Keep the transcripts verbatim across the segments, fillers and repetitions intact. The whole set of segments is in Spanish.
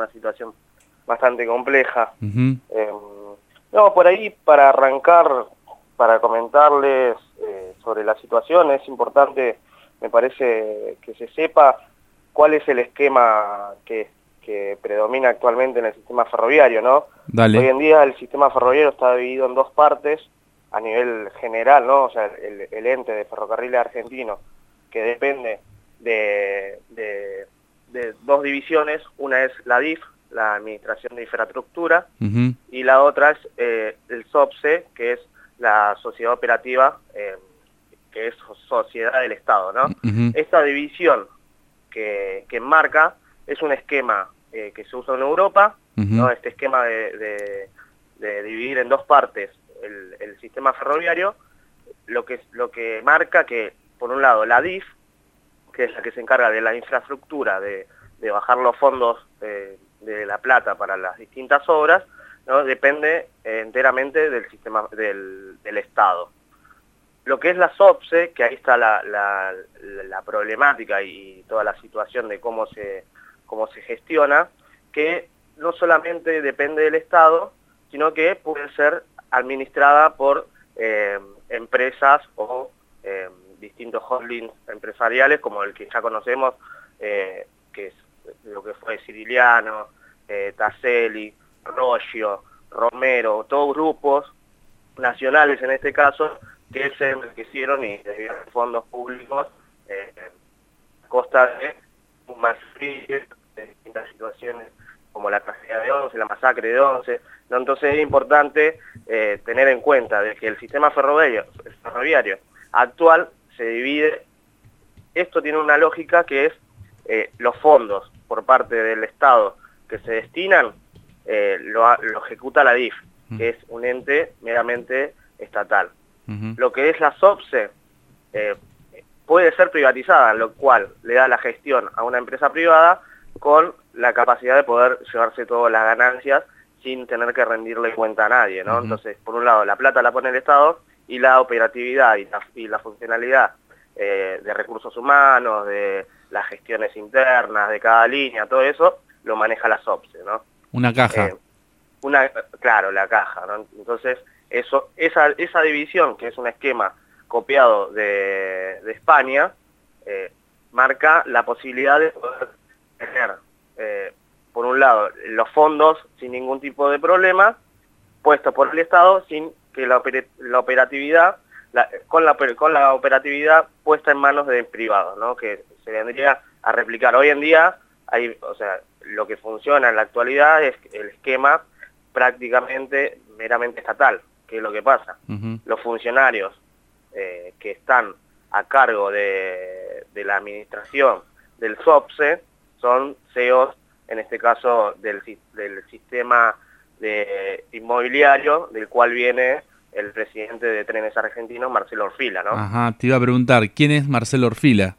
situación bastante compleja. Uh-huh. Eh, no, por ahí para arrancar, para comentarles eh, sobre la situación, es importante, me parece, que se sepa cuál es el esquema que, que predomina actualmente en el sistema ferroviario, ¿no? Dale. Hoy en día el sistema ferroviario está dividido en dos partes a nivel general, ¿no? O sea, el, el ente de Ferrocarriles Argentinos, que depende de, de, de dos divisiones, una es la D I F, la Administración de Infraestructura, Uh-huh. y la otra es eh, el SOPSE, que es la Sociedad Operativa, eh, que es Sociedad del Estado, ¿no? Uh-huh. Esta división que, que marca es un esquema eh, que se usa en Europa, Uh-huh. ¿no? Este esquema de, de, de dividir en dos partes el, el sistema ferroviario, lo que, lo que marca que, por un lado, la D I F, que es la que se encarga de la infraestructura, de, de bajar los fondos eh, de la plata para las distintas obras, ¿no? Depende eh, enteramente del sistema del, del Estado. Lo que es la SOPSE, que ahí está la, la, la problemática y toda la situación de cómo se, cómo se gestiona, que no solamente depende del Estado, sino que puede ser administrada por eh, empresas o eh, distintos holdings empresariales, como el que ya conocemos, eh, que es lo que fue Ciriliano, eh, Taselli, Roggio, Romero, todos grupos nacionales en este caso, que se enriquecieron y debieron fondos públicos eh, a costa de un masacrificio, de distintas situaciones como la tragedia de Once, la masacre de Once, ¿no? Entonces es importante eh, tener en cuenta de que el sistema ferroviario, el ferroviario actual se divide, esto tiene una lógica que es eh, los fondos por parte del Estado que se destinan, eh, lo, lo ejecuta la D I F, uh-huh. que es un ente meramente estatal. Uh-huh. Lo que es la SOPSE eh, puede ser privatizada, lo cual le da la gestión a una empresa privada con la capacidad de poder llevarse todas las ganancias sin tener que rendirle cuenta a nadie, ¿no? Uh-huh. Entonces, por un lado, la plata la pone el Estado y la operatividad y la, y la funcionalidad eh, de recursos humanos, de las gestiones internas de cada línea, todo eso, lo maneja la SOPSE, ¿no? Una caja. Eh, una, claro, la caja, ¿no? Entonces, eso, esa, esa división, que es un esquema copiado de, de España, eh, marca la posibilidad de poder tener, eh, por un lado, los fondos sin ningún tipo de problema, puestos por el Estado, sin que la, oper la operatividad, la, con, la, con la operatividad puesta en manos de privados, ¿no? Que se vendría a replicar. Hoy en día, hay, o sea, lo que funciona en la actualidad es el esquema prácticamente meramente estatal, que es lo que pasa. Uh-huh. Los funcionarios eh, que están a cargo de, de la administración del SOPSE son C E Os, en este caso del, del sistema de inmobiliario, del cual viene el presidente de Trenes Argentinos, Marcelo Orfila, ¿no? Ajá, te iba a preguntar, ¿quién es Marcelo Orfila?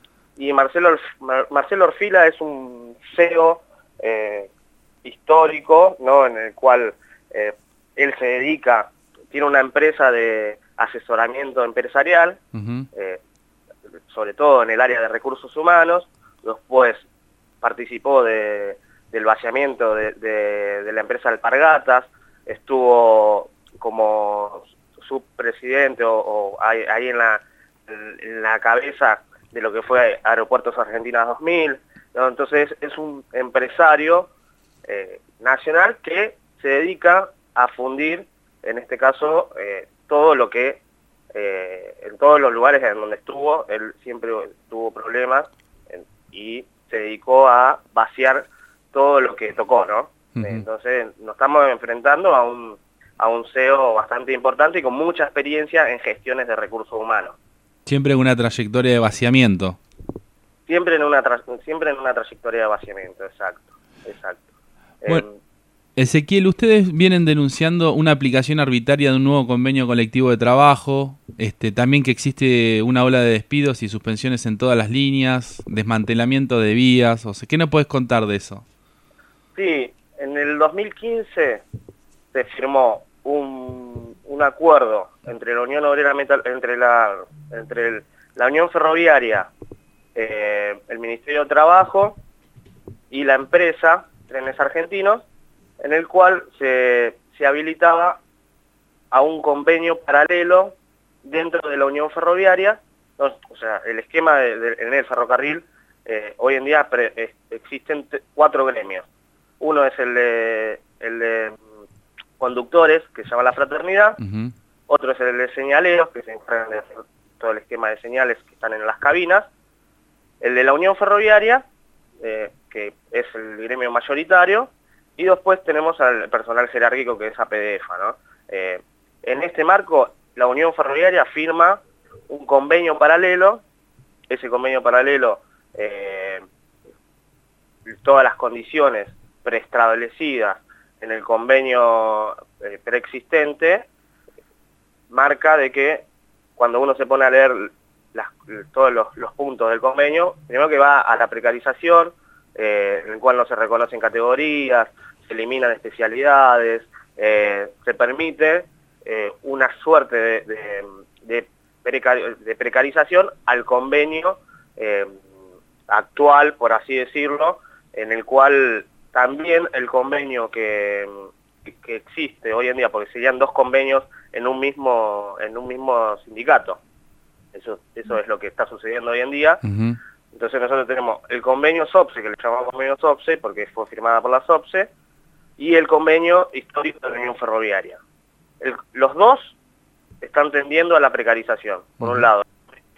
Y Marcelo, Orf Mar Marcelo Orfila es un C E O eh, histórico, ¿no? En el cual eh, él se dedica, tiene una empresa de asesoramiento empresarial, uh-huh. eh, sobre todo en el área de recursos humanos. Después participó de, del vaciamiento de, de, de la empresa Alpargatas, estuvo como subpresidente o, o ahí, ahí en, la, en la cabeza de lo que fue Aeropuertos Argentinas dos mil, ¿no? Entonces es un empresario eh, nacional que se dedica a fundir, en este caso, eh, todo lo que, eh, en todos los lugares en donde estuvo, él siempre tuvo problemas en, y se dedicó a vaciar todo lo que tocó, ¿no? Uh-huh. Entonces nos estamos enfrentando a un, a un C E O bastante importante y con mucha experiencia en gestiones de recursos humanos. Siempre en una trayectoria de vaciamiento. Siempre en una tra siempre en una trayectoria de vaciamiento, exacto, exacto. Bueno, eh, Ezequiel, ustedes vienen denunciando una aplicación arbitraria de un nuevo convenio colectivo de trabajo, este, también que existe una ola de despidos y suspensiones en todas las líneas, desmantelamiento de vías, o sea, ¿qué nos puedes contar de eso? Sí, en el dos mil quince se firmó un, un acuerdo entre la Unión Obrera Metal, entre la entre el, la Unión Ferroviaria, eh, el Ministerio de Trabajo y la empresa Trenes Argentinos, en el cual se, se habilitaba a un convenio paralelo dentro de la Unión Ferroviaria. No, o sea, el esquema de, de, en el ferrocarril, eh, hoy en día pre, eh, existen cuatro gremios. Uno es el de, el de conductores, que se llama la fraternidad. Uh-huh. Otro es el de señaleros, que se encargan de hacer todo el esquema de señales que están en las cabinas. El de la Unión Ferroviaria, eh, que es el gremio mayoritario. Y después tenemos al personal jerárquico, que es A P D E F A, ¿no? Eh, en este marco, la Unión Ferroviaria firma un convenio paralelo. Ese convenio paralelo, eh, todas las condiciones preestablecidas en el convenio eh, preexistente, marca de que cuando uno se pone a leer las, todos los, los puntos del convenio, primero que va a la precarización, eh, en el cual no se reconocen categorías, se eliminan especialidades, eh, se permite eh, una suerte de, de, de, precari de precarización al convenio eh, actual, por así decirlo, en el cual también el convenio que, que existe hoy en día, porque serían dos convenios en un mismo, en un mismo sindicato. Eso, eso es lo que está sucediendo hoy en día. Uh-huh. Entonces nosotros tenemos el convenio SOPSE, que le llamamos convenio SOPSE porque fue firmada por la SOPSE, y el convenio histórico de la Unión Ferroviaria. El, los dos están tendiendo a la precarización. Por un lado,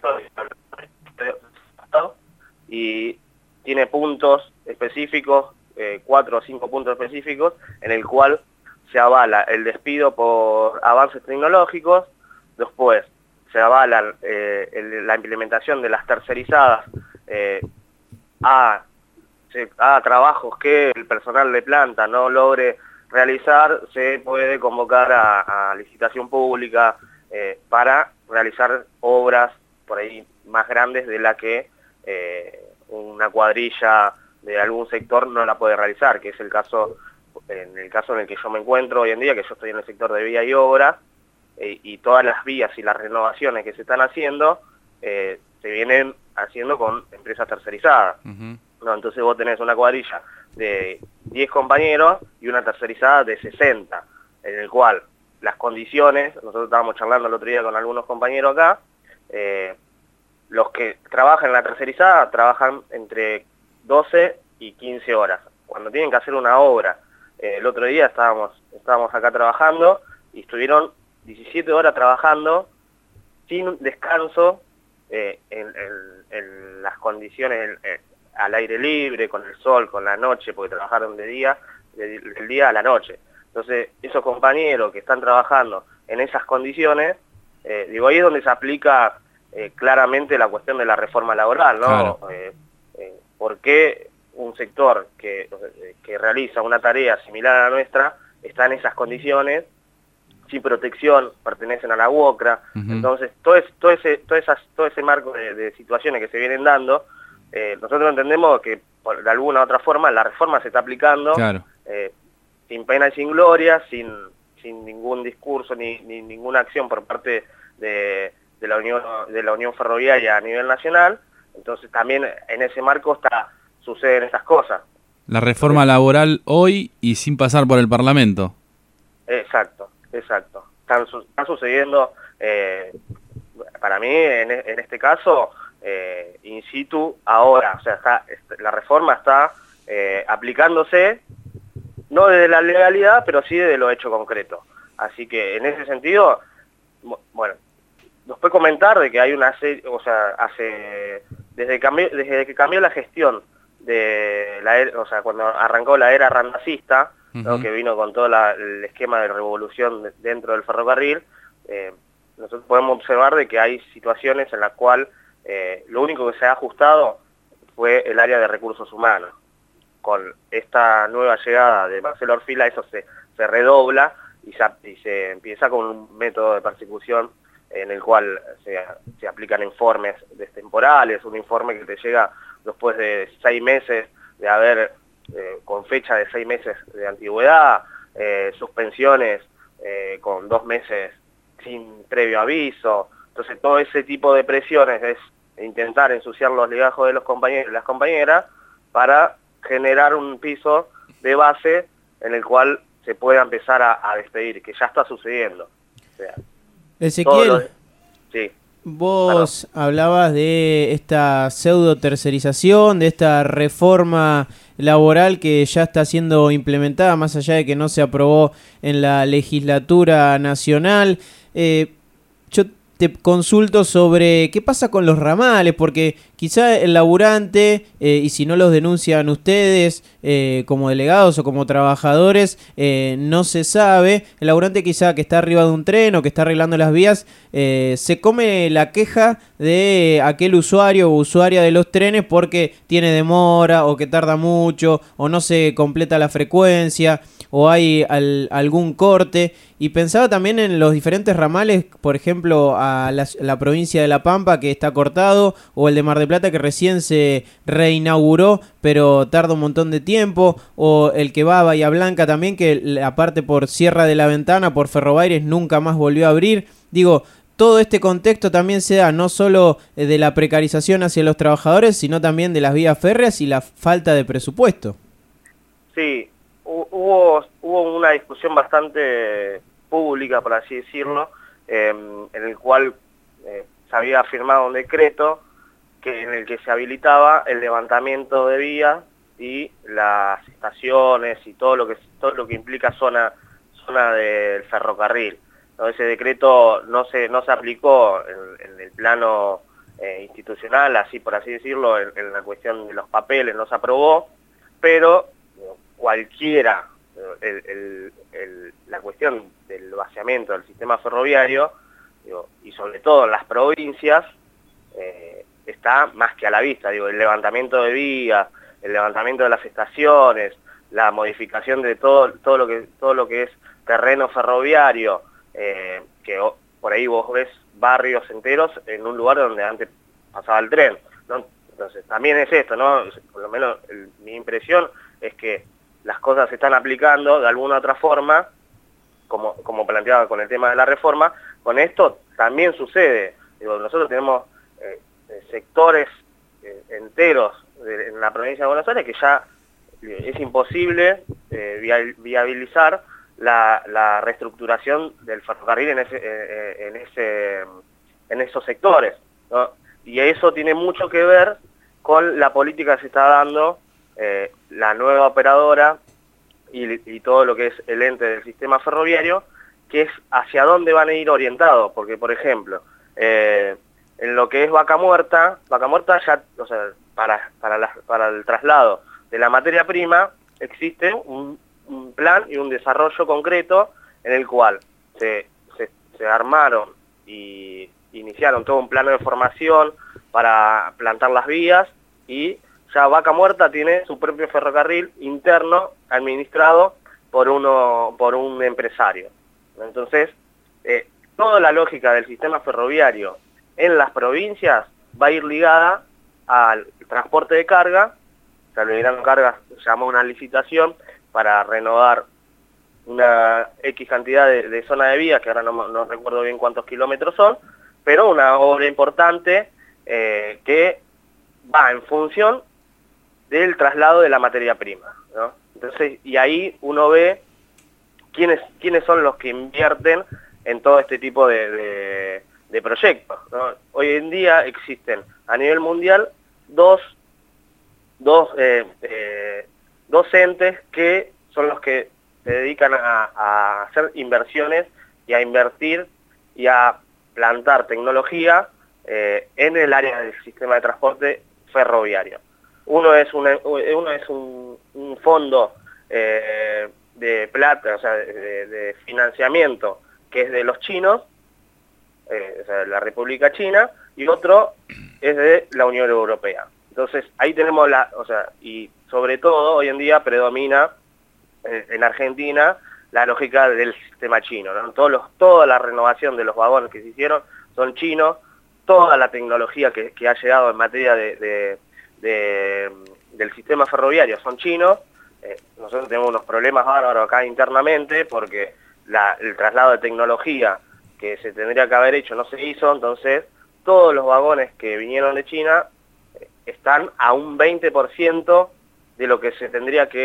y tiene puntos específicos, eh, cuatro o cinco puntos específicos, en el cual se avala el despido por avances tecnológicos, después se avala eh, el, la implementación de las tercerizadas eh, a, a trabajos que el personal de planta no logre realizar, se puede convocar a, a licitación pública eh, para realizar obras por ahí más grandes de la que eh, una cuadrilla de algún sector no la puede realizar, que es el caso, en el caso en el que yo me encuentro hoy en día, que yo estoy en el sector de vía y obra, eh, y todas las vías y las renovaciones que se están haciendo, eh, se vienen haciendo con empresas tercerizadas. Uh-huh. ¿No? Entonces vos tenés una cuadrilla de diez compañeros y una tercerizada de sesenta, en el cual las condiciones, nosotros estábamos charlando el otro día con algunos compañeros acá, eh, los que trabajan en la tercerizada trabajan entre doce y quince horas. Cuando tienen que hacer una obra, eh, el otro día estábamos, estábamos acá trabajando y estuvieron diecisiete horas trabajando sin descanso, eh, en, en, en las condiciones, en, en, al aire libre, con el sol, con la noche, porque trabajaron de día, de, del día a la noche. Entonces, esos compañeros que están trabajando en esas condiciones, eh, digo, ahí es donde se aplica eh, claramente la cuestión de la reforma laboral, ¿no? Claro. Eh, eh, ¿Por qué un sector que, que realiza una tarea similar a la nuestra está en esas condiciones, sin protección, pertenecen a la UOCRA? Uh-huh. Entonces, todo, es, todo, ese, todo, esas, todo ese marco de, de situaciones que se vienen dando, eh, nosotros entendemos que por, de alguna u otra forma la reforma se está aplicando, claro. eh, sin pena y sin gloria, sin, sin ningún discurso ni, ni ninguna acción por parte de, de, la Unión, de la Unión Ferroviaria a nivel nacional. Entonces también en ese marco está, suceden estas cosas. La reforma eh, laboral hoy y sin pasar por el Parlamento. Exacto, exacto. Están, están sucediendo, eh, para mí en, en este caso, eh, in situ ahora. O sea, está, la reforma está eh, aplicándose, no desde la legalidad, pero sí desde lo hecho concreto. Así que en ese sentido, bueno, nos puede comentar de que hay una serie, o sea, hace desde, cambió, desde que cambió la gestión de la era, o sea, cuando arrancó la era randacista, uh-huh. ¿no? Que vino con todo la, el esquema de revolución de, dentro del ferrocarril, eh, nosotros podemos observar de que hay situaciones en las cuales eh, lo único que se ha ajustado fue el área de recursos humanos. Con esta nueva llegada de Marcelo Orfila eso se, se redobla y se, y se empieza con un método de persecución en el cual se, se aplican informes destemporales, un informe que te llega después de seis meses de haber, eh, con fecha de seis meses de antigüedad, eh, suspensiones eh, con dos meses sin previo aviso. Entonces todo ese tipo de presiones es intentar ensuciar los legajos de los compañeros y las compañeras para generar un piso de de base en el cual se pueda empezar a, a despedir, que ya está sucediendo. O sea, Ezequiel, los... sí. Vos Perdón. hablabas de esta pseudo tercerización, de esta reforma laboral que ya está siendo implementada, más allá de que no se aprobó en la legislatura nacional. Eh, yo te consulto sobre qué pasa con los ramales, porque quizá el laburante, eh, y si no los denuncian ustedes eh, como delegados o como trabajadores, eh, no se sabe. El laburante quizá que está arriba de un tren o que está arreglando las vías, eh, se come la queja de aquel usuario o usuaria de los trenes porque tiene demora o que tarda mucho o no se completa la frecuencia o hay al, algún corte. Y pensaba también en los diferentes ramales, por ejemplo, a la, la provincia de La Pampa, que está cortado, o el de Mar del Plata, que recién se reinauguró, pero tarda un montón de tiempo, o el que va a Bahía Blanca también, que aparte por Sierra de la Ventana, por Ferrobaires, nunca más volvió a abrir. Digo, todo este contexto también se da no solo de la precarización hacia los trabajadores, sino también de las vías férreas y la falta de presupuesto. Sí. Hubo, hubo una discusión bastante pública, por así decirlo, eh, en el cual eh, se había firmado un decreto que, en el que se habilitaba el levantamiento de vías y las estaciones y todo lo que todo lo que implica zona zona del ferrocarril. ¿No? Ese decreto no se no se aplicó en, en el plano eh, institucional, así por así decirlo, en, en la cuestión de los papeles no se aprobó, pero cualquiera, el, el, el, la cuestión del vaciamiento del sistema ferroviario, digo, y sobre todo en las provincias, eh, está más que a la vista. Digo, el levantamiento de vías, el levantamiento de las estaciones, la modificación de todo, todo, lo, que, todo lo que es terreno ferroviario, eh, que por ahí vos ves barrios enteros en un lugar donde antes pasaba el tren, ¿no? Entonces también es esto, ¿no? Por lo menos el, mi impresión es que las cosas se están aplicando de alguna otra forma, como, como planteaba con el tema de la reforma. Con esto también sucede. Digo, nosotros tenemos eh, sectores eh, enteros de, en la provincia de Buenos Aires que ya eh, es imposible eh, viabilizar la, la reestructuración del ferrocarril en, ese, eh, en, ese, en esos sectores, ¿no? Y eso tiene mucho que ver con la política que se está dando Eh, la nueva operadora y, y todo lo que es el ente del sistema ferroviario, que es hacia dónde van a ir orientados, porque por ejemplo, eh, en lo que es Vaca Muerta, Vaca Muerta ya, o sea, para, para, la, para el traslado de la materia prima existe un, un plan y un desarrollo concreto en el cual se, se, se armaron y iniciaron todo un plano de formación para plantar las vías, y ya Vaca Muerta tiene su propio ferrocarril interno administrado por uno por un empresario. Entonces, eh, toda la lógica del sistema ferroviario en las provincias va a ir ligada al transporte de carga. Se le cargas, se llama una licitación para renovar una X cantidad de, de zona de vías, que ahora no, no recuerdo bien cuántos kilómetros son, pero una obra importante eh, que va en función del traslado de la materia prima, ¿no? Entonces, y ahí uno ve quiénes, quiénes son los que invierten en todo este tipo de, de, de proyectos, ¿no? Hoy en día existen a nivel mundial dos, dos, eh, eh, dos entes que son los que se dedican a, a hacer inversiones y a invertir y a plantar tecnología eh, en el área del sistema de transporte ferroviario. Uno es, una, uno es un, un fondo eh, de plata, o sea, de, de financiamiento, que es de los chinos, eh, o sea, de la República China, y otro es de la Unión Europea. Entonces, ahí tenemos la, o sea, y sobre todo hoy en día predomina eh, en Argentina la lógica del sistema chino, ¿no? Todos los, toda la renovación de los vagones que se hicieron son chinos, toda la tecnología que, que ha llegado en materia de, de De, del sistema ferroviario son chinos. Eh, nosotros tenemos unos problemas bárbaros acá internamente porque la, el traslado de tecnología que se tendría que haber hecho no se hizo. Entonces todos los vagones que vinieron de China eh, están a un veinte por ciento de lo que se tendría que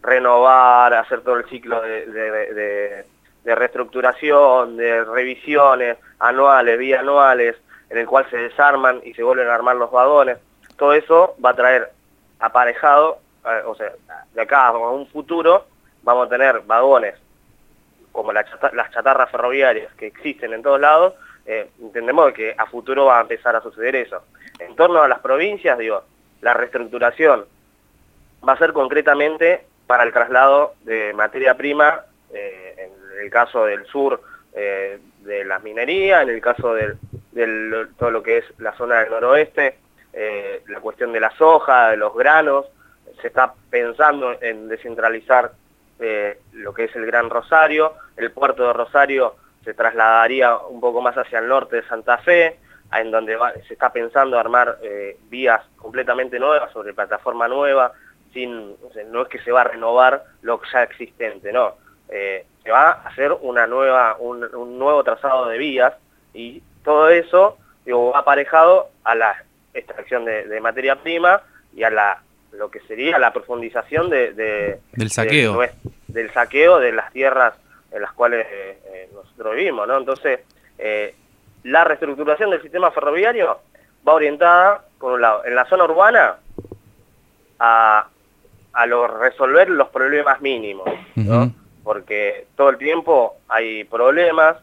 renovar, hacer todo el ciclo de, de, de, de reestructuración, de revisiones anuales, bianuales, en el cual se desarman y se vuelven a armar los vagones. Todo eso va a traer aparejado, eh, o sea, de acá a un futuro vamos a tener vagones como la chata, las chatarras ferroviarias que existen en todos lados. Eh, entendemos que a futuro va a empezar a suceder eso. En torno a las provincias, digo, la reestructuración va a ser concretamente para el traslado de materia prima, eh, en el caso del sur, eh, de las minerías, en el caso de todo lo que es la zona del noroeste, eh, la cuestión de la soja, de los granos. Se está pensando en descentralizar eh, lo que es el Gran Rosario. El puerto de Rosario se trasladaría un poco más hacia el norte de Santa Fe, en donde va, se está pensando armar eh, vías completamente nuevas, sobre plataforma nueva, sin, o sea, no es que se va a renovar lo ya existente, no. Eh, se va a hacer una nueva, un, un nuevo trazado de vías, y todo eso, digo, va aparejado a la extracción de, de materia prima y a la lo que sería la profundización de, de del saqueo de, del saqueo de las tierras en las cuales eh, eh, nosotros vivimos, ¿no? Entonces, eh, la reestructuración del sistema ferroviario va orientada, por un lado, en la zona urbana, a, a lo, resolver los problemas mínimos, ¿no? Uh-huh. Porque todo el tiempo hay problemas.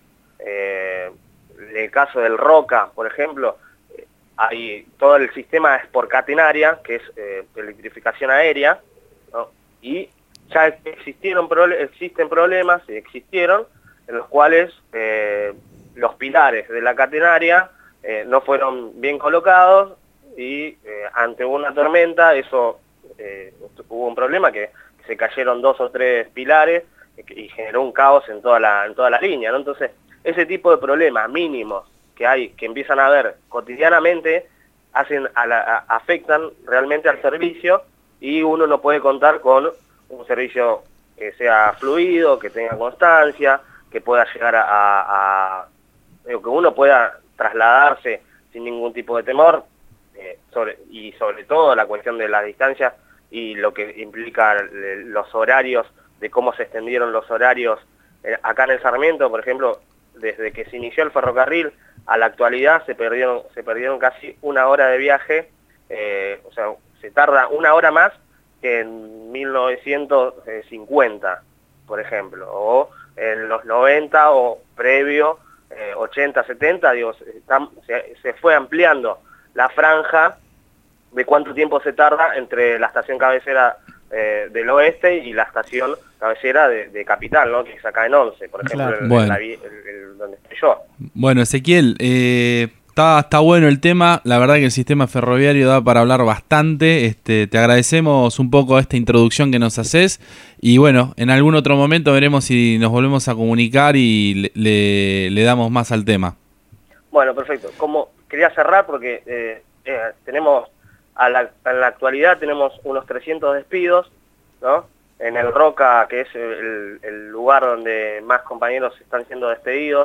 Eh, en el caso del Roca, por ejemplo, eh, hay todo el sistema es por catenaria, que es eh, electrificación aérea, ¿no? Y ya existieron existen problemas, y existieron, en los cuales eh, los pilares de la catenaria eh, no fueron bien colocados, y eh, ante una tormenta eso eh, hubo un problema que, que se cayeron dos o tres pilares y generó un caos en toda la, en toda la línea, ¿no? Entonces, ese tipo de problemas mínimos que hay, que empiezan a ver cotidianamente, hacen a la, a, afectan realmente al servicio, y uno no puede contar con un servicio que sea fluido, que tenga constancia, que pueda llegar a, a, a que uno pueda trasladarse sin ningún tipo de temor, eh, sobre, y sobre todo la cuestión de la distancia y lo que implica los horarios, de cómo se extendieron los horarios eh, acá en el Sarmiento, por ejemplo, desde que se inició el ferrocarril a la actualidad se perdieron, se perdieron casi una hora de viaje, eh, o sea, se tarda una hora más que en mil novecientos cincuenta, por ejemplo, o en los noventa o previo, eh, ochenta, setenta, digo, está, se, se fue ampliando la franja de cuánto tiempo se tarda entre la estación cabecera eh, del oeste y la estación cabecera de, de Capital, ¿no? Que es acá en Once, por ejemplo, claro. el, Bueno. el, el, el, donde estoy yo. Bueno, Ezequiel, eh, está, está bueno el tema. La verdad que el sistema ferroviario da para hablar bastante. Este, te agradecemos un poco esta introducción que nos haces. Y bueno, en algún otro momento veremos si nos volvemos a comunicar y le, le, le damos más al tema. Bueno, perfecto. Como quería cerrar porque eh, eh, tenemos, a la, en la actualidad tenemos unos trescientos despidos, ¿no? En el Roca, que es el, el lugar donde más compañeros están siendo despedidos,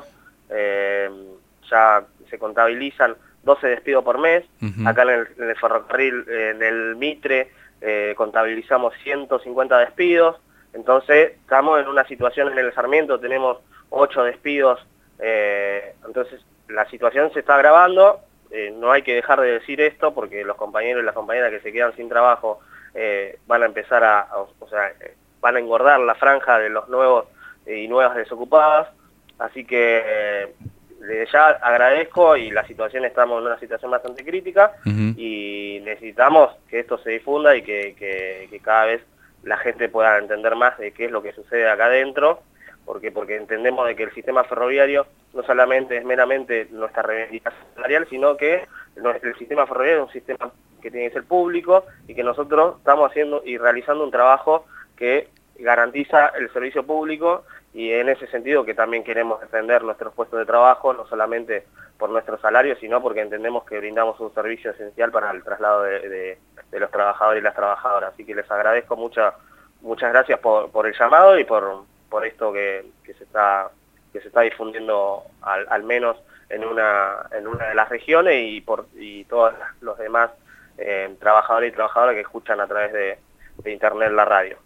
eh, ya se contabilizan doce despidos por mes. Uh-huh. Acá en el, en el ferrocarril, en el Mitre, eh, contabilizamos ciento cincuenta despidos. Entonces, estamos en una situación en el Sarmiento, tenemos ocho despidos. Eh, entonces, la situación se está agravando. Eh, no hay que dejar de decir esto, porque los compañeros y las compañeras que se quedan sin trabajo Eh, van a empezar a, a, o sea, eh, van a engordar la franja de los nuevos eh, y nuevas desocupadas, así que eh, desde ya agradezco, y la situación, estamos en una situación bastante crítica. Uh-huh. Y necesitamos que esto se difunda y que, que, que cada vez la gente pueda entender más de qué es lo que sucede acá adentro, porque, porque entendemos de que el sistema ferroviario no solamente es meramente nuestra reivindicación salarial, sino que el sistema ferroviario es un sistema que tiene que ser público, y que nosotros estamos haciendo y realizando un trabajo que garantiza el servicio público, y en ese sentido que también queremos defender nuestros puestos de trabajo, no solamente por nuestro salario, sino porque entendemos que brindamos un servicio esencial para el traslado de, de, de los trabajadores y las trabajadoras. Así que les agradezco mucha, muchas gracias por, por el llamado y por, por esto que, que se está que se está difundiendo al, al menos en una en una de las regiones, y por y todos los demás Eh, trabajadores y trabajadoras que escuchan a través de, de internet la radio.